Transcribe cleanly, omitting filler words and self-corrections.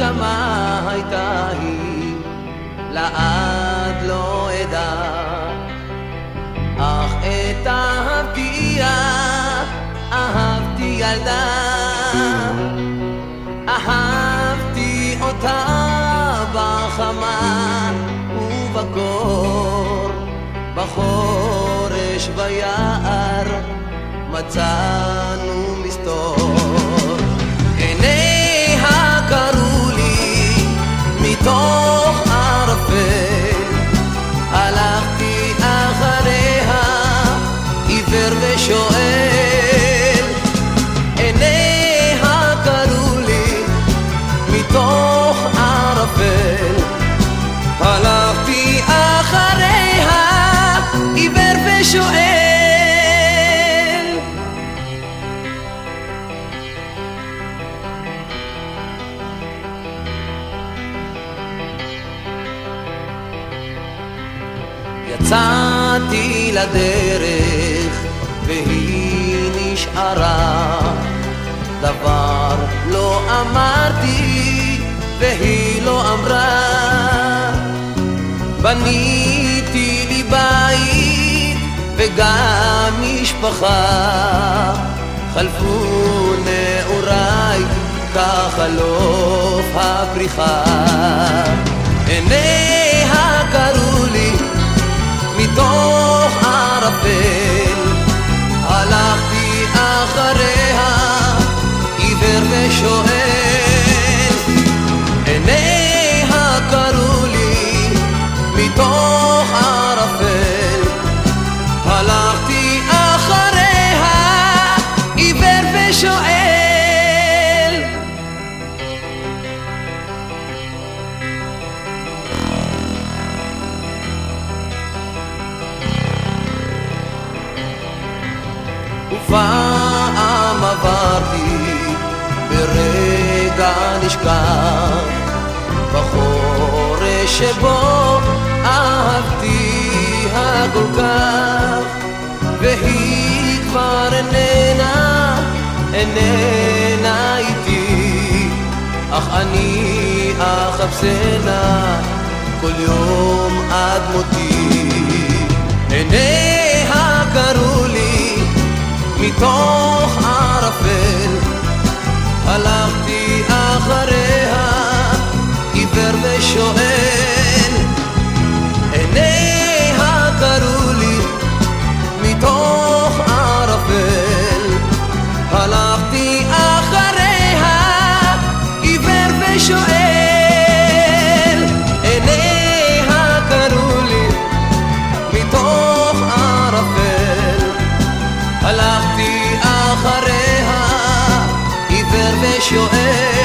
כמה הייתה היא, לעד לא אדע, אך את אהבתי ילדה, אהבתי אותה בחמה ובקור, בחורש ביער מצאנו מסתור. עיניה קראו לי מתוך ערפל, הלכתי אחריה עיוור ושואל. עיניה קראו לי מתוך ערפל, הלכתי אחריה עיוור ושואל. יצאתי לדרך והיא נשארה, דבר לא אמרתי והיא לא אמרה. בניתי לי בית וגם משפחה, חלפו נעוריי כחלוף הפריחה. עיניה קראו לי מתוך ערפל, הלכתי אחריה עיוור ושואל. עיניה קראו לי מתוך ערפל, הלכתי אחריה עיוור ושואל. ופעם עברתי ברגע נשכח, בחורש שבו אהבתי הכל כך, והיא כבר איננה איתי, אך אני אחפשנה כל יום עד מותי. עיניה קראו לי מתוך ערפל, הלכתי אחריה עיוור ושואל. עיניה קראו לי מתוך ערפל, הלכתי אחריה עיוור ושואל. עיניה קראו לי מתוך ערפל, הלכתי אחריה עיוור ושואל.